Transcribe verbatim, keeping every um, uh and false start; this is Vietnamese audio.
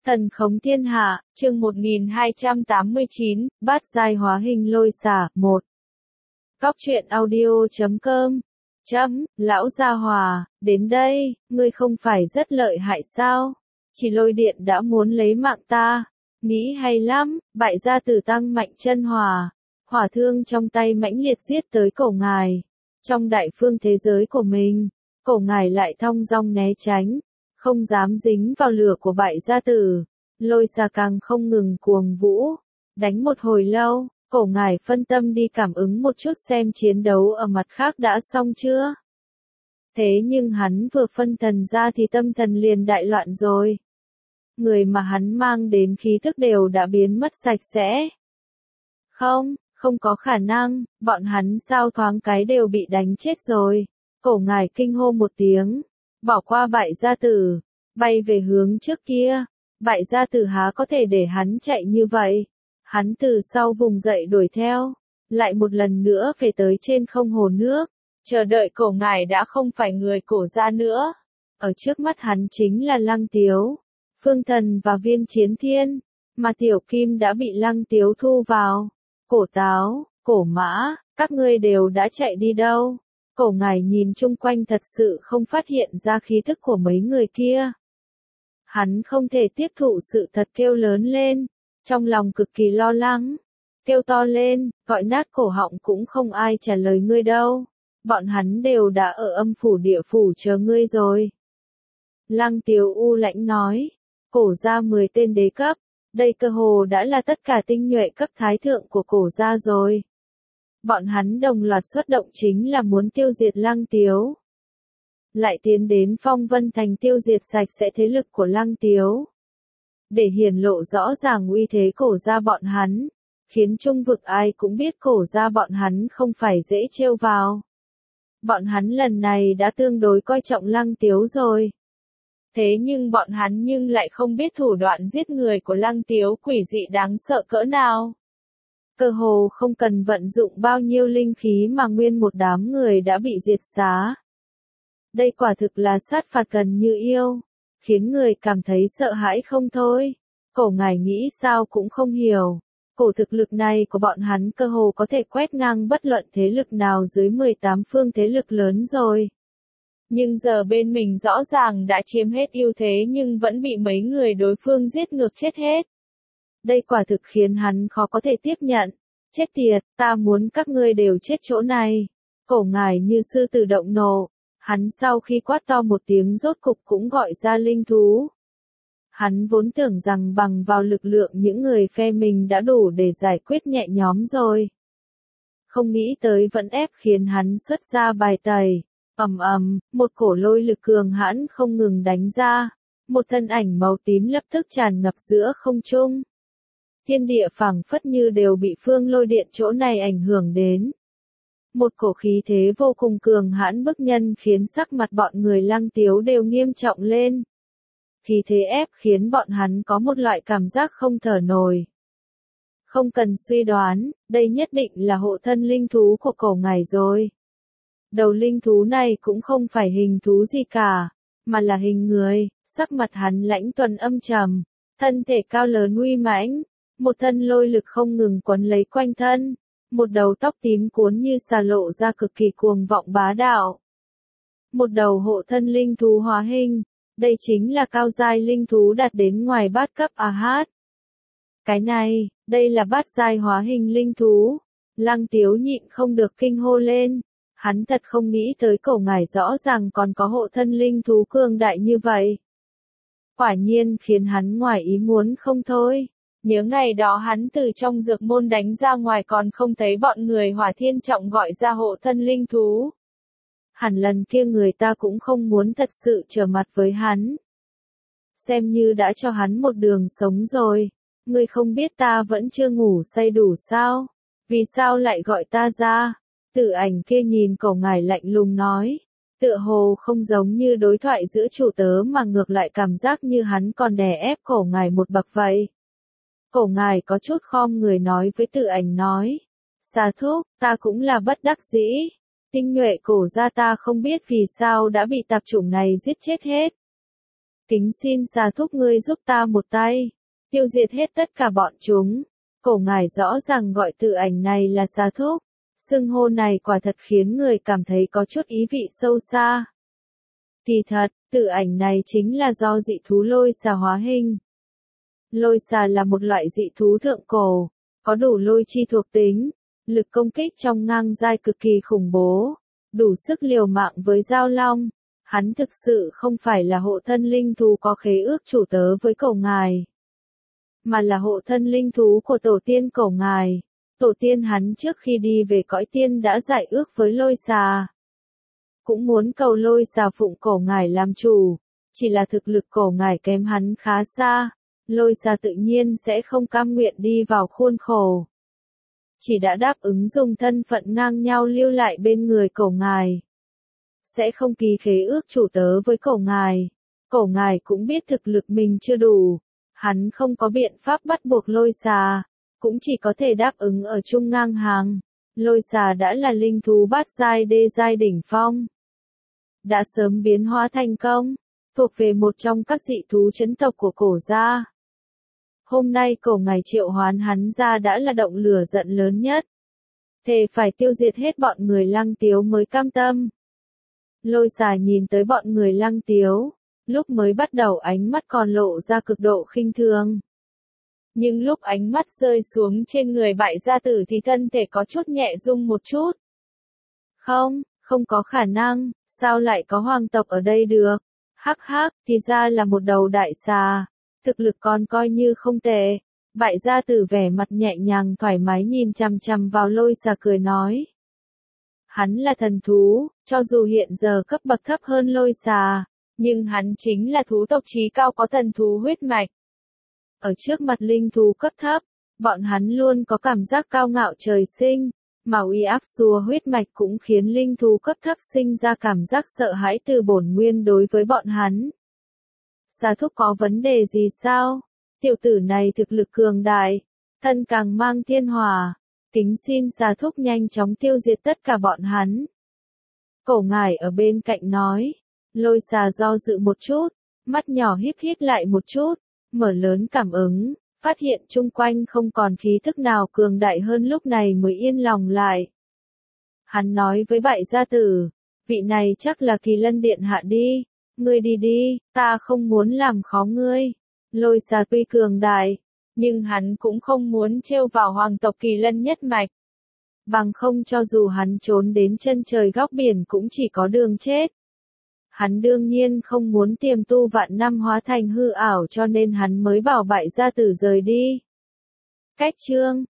Thần khống thiên hạ, chương một nghìn hai trăm tám mươi chín, bát giai hóa hình lôi xả, một. Cóc truyện audio chấm com. Chấm, lão gia hòa, đến đây, ngươi không phải rất lợi hại sao? Chỉ lôi điện đã muốn lấy mạng ta. Nghĩ hay lắm, bại gia tử tăng mạnh chân hòa. Hỏa thương trong tay mãnh liệt giết tới cổ ngài. Trong đại phương thế giới của mình, cổ ngài lại thong dong né tránh. Không dám dính vào lửa của bại gia tử, lôi xà càng không ngừng cuồng vũ, đánh một hồi lâu, cổ ngài phân tâm đi cảm ứng một chút xem chiến đấu ở mặt khác đã xong chưa. Thế nhưng hắn vừa phân thần ra thì tâm thần liền đại loạn rồi. Người mà hắn mang đến khí thức đều đã biến mất sạch sẽ. Không, không có khả năng, bọn hắn sao thoáng cái đều bị đánh chết rồi. Cổ ngài kinh hô một tiếng. Bỏ qua bại gia tử, bay về hướng trước kia, bại gia tử há có thể để hắn chạy như vậy. Hắn từ sau vùng dậy đuổi theo, lại một lần nữa về tới trên không hồ nước, chờ đợi cổ ngài đã không phải người cổ gia nữa. Ở trước mắt hắn chính là Lăng Tiếu, Phương Thần và Viên Chiến Thiên, mà Tiểu Kim đã bị Lăng Tiếu thu vào. Cổ Táo, Cổ Mã, các ngươi đều đã chạy đi đâu? Cổ ngài nhìn chung quanh thật sự không phát hiện ra khí thức của mấy người kia. Hắn không thể tiếp thụ sự thật kêu lớn lên, trong lòng cực kỳ lo lắng. Kêu to lên, gọi nát cổ họng cũng không ai trả lời ngươi đâu. Bọn hắn đều đã ở âm phủ địa phủ chờ ngươi rồi. Lăng Tiếu u lãnh nói, cổ gia mười tên đế cấp, đây cơ hồ đã là tất cả tinh nhuệ cấp thái thượng của cổ gia rồi. Bọn hắn đồng loạt xuất động chính là muốn tiêu diệt Lăng Tiếu. Lại tiến đến Phong Vân Thành tiêu diệt sạch sẽ thế lực của Lăng Tiếu. Để hiển lộ rõ ràng uy thế cổ gia bọn hắn, khiến trung vực ai cũng biết cổ gia bọn hắn không phải dễ trêu vào. Bọn hắn lần này đã tương đối coi trọng Lăng Tiếu rồi. Thế nhưng bọn hắn nhưng lại không biết thủ đoạn giết người của Lăng Tiếu quỷ dị đáng sợ cỡ nào. Cơ hồ không cần vận dụng bao nhiêu linh khí mà nguyên một đám người đã bị diệt xá. Đây quả thực là sát phạt gần như yêu, khiến người cảm thấy sợ hãi không thôi. Cổ ngài nghĩ sao cũng không hiểu. Cổ thực lực này của bọn hắn cơ hồ có thể quét ngang bất luận thế lực nào dưới mười tám phương thế lực lớn rồi. Nhưng giờ bên mình rõ ràng đã chiếm hết ưu thế nhưng vẫn bị mấy người đối phương giết ngược chết hết. Đây quả thực khiến hắn khó có thể tiếp nhận. Chết tiệt, ta muốn các ngươi đều chết chỗ này. Cổ ngài như sư tử động nộ. Hắn sau khi quát to một tiếng rốt cục cũng gọi ra linh thú. Hắn vốn tưởng rằng bằng vào lực lượng những người phe mình đã đủ để giải quyết nhẹ nhõm rồi. Không nghĩ tới vẫn ép khiến hắn xuất ra bài tẩy. Ầm ầm, một cổ lôi lực cường hãn không ngừng đánh ra. Một thân ảnh màu tím lập tức tràn ngập giữa không trung. Thiên địa phảng phất như đều bị phương lôi điện chỗ này ảnh hưởng đến. Một cổ khí thế vô cùng cường hãn bức nhân khiến sắc mặt bọn người Lăng Tiếu đều nghiêm trọng lên. Khí thế ép khiến bọn hắn có một loại cảm giác không thở nổi. Không cần suy đoán, đây nhất định là hộ thân linh thú của cổ ngài rồi. Đầu linh thú này cũng không phải hình thú gì cả, mà là hình người, sắc mặt hắn lãnh tuần âm trầm, thân thể cao lớn uy mãnh. Một thân lôi lực không ngừng quấn lấy quanh thân, một đầu tóc tím cuốn như xà lộ ra cực kỳ cuồng vọng bá đạo. Một đầu hộ thân linh thú hóa hình, đây chính là cao giai linh thú đạt đến ngoài bát cấp a hát. Cái này, đây là bát giai hóa hình linh thú. Lăng Tiếu nhịn không được kinh hô lên, hắn thật không nghĩ tới cổ ngài rõ ràng còn có hộ thân linh thú cường đại như vậy. Quả nhiên khiến hắn ngoài ý muốn không thôi. Nhớ ngày đó hắn từ trong dược môn đánh ra ngoài còn không thấy bọn người Hỏa Thiên Trọng gọi ra hộ thân linh thú. Hẳn lần kia người ta cũng không muốn thật sự trở mặt với hắn. Xem như đã cho hắn một đường sống rồi. Ngươi không biết ta vẫn chưa ngủ say đủ sao? Vì sao lại gọi ta ra? Tử Ảnh kia nhìn cổ ngài lạnh lùng nói. Tựa hồ không giống như đối thoại giữa chủ tớ mà ngược lại cảm giác như hắn còn đè ép cổ ngài một bậc vậy. Cổ ngài có chút khom người nói với Tử Ảnh nói. Xà thúc, ta cũng là bất đắc dĩ. Tinh nhuệ cổ gia ta không biết vì sao đã bị tạp chủng này giết chết hết. Kính xin xà thúc ngươi giúp ta một tay, tiêu diệt hết tất cả bọn chúng. Cổ ngải rõ ràng gọi tự ảnh này là xà thúc. Xưng hô này quả thật khiến người cảm thấy có chút ý vị sâu xa. Kỳ thật, tự ảnh này chính là do dị thú lôi xà hóa hình. Lôi xà là một loại dị thú thượng cổ, có đủ lôi chi thuộc tính, lực công kích trong ngang giai cực kỳ khủng bố, đủ sức liều mạng với giao long. Hắn thực sự không phải là hộ thân linh thú có khế ước chủ tớ với cổ ngài, mà là hộ thân linh thú của tổ tiên cổ ngài. Tổ tiên hắn trước khi đi về cõi tiên đã giải ước với lôi xà, cũng muốn cầu lôi xà phụng cổ ngài làm chủ, chỉ là thực lực cổ ngài kém hắn khá xa, lôi xà tự nhiên sẽ không cam nguyện đi vào khuôn khổ. Chỉ đã đáp ứng dùng thân phận ngang nhau lưu lại bên người cổ ngài, sẽ không ký khế ước chủ tớ với cổ ngài. Cổ ngài cũng biết thực lực mình chưa đủ, hắn không có biện pháp bắt buộc lôi xà, cũng chỉ có thể đáp ứng ở chung ngang hàng. Lôi xà đã là linh thú bát giai đê giai đỉnh phong, đã sớm biến hóa thành công, thuộc về một trong các dị thú chấn tộc của cổ gia. Hôm nay cổ ngài triệu hoán hắn ra đã là động lửa giận lớn nhất, thề phải tiêu diệt hết bọn người Lăng Tiếu mới cam tâm. Lôi xà nhìn tới bọn người Lăng Tiếu, lúc mới bắt đầu ánh mắt còn lộ ra cực độ khinh thường. Nhưng lúc ánh mắt rơi xuống trên người bại gia tử thì thân thể có chút nhẹ rung một chút. Không, không có khả năng, sao lại có hoàng tộc ở đây được? Hắc hắc, thì ra là một đầu đại xà, thực lực còn coi như không tệ. Bại gia tử vẻ mặt nhẹ nhàng thoải mái nhìn chằm chằm vào lôi xà cười nói. Hắn là thần thú, cho dù hiện giờ cấp bậc thấp hơn lôi xà, nhưng hắn chính là thú tộc chí cao có thần thú huyết mạch. Ở trước mặt linh thú cấp thấp, bọn hắn luôn có cảm giác cao ngạo trời sinh, mà uy áp xua huyết mạch cũng khiến linh thú cấp thấp sinh ra cảm giác sợ hãi từ bổn nguyên đối với bọn hắn. Xà thúc có vấn đề gì sao? Tiểu tử này thực lực cường đại, thân càng mang thiên hỏa, kính xin xà thúc nhanh chóng tiêu diệt tất cả bọn hắn. Cổ ngải ở bên cạnh nói, lôi xà do dự một chút, mắt nhỏ híp híp lại một chút, mở lớn cảm ứng, phát hiện chung quanh không còn khí thức nào cường đại hơn lúc này mới yên lòng lại. Hắn nói với bại gia tử, vị này chắc là Kỳ Lân điện hạ đi, ngươi đi đi, ta không muốn làm khó ngươi. Lôi xà tuy cường đại, nhưng hắn cũng không muốn trêu vào hoàng tộc Kỳ Lân nhất mạch. Bằng không cho dù hắn trốn đến chân trời góc biển cũng chỉ có đường chết. Hắn đương nhiên không muốn tiềm tu vạn năm hóa thành hư ảo cho nên hắn mới bảo bại gia tử rời đi. Cách chương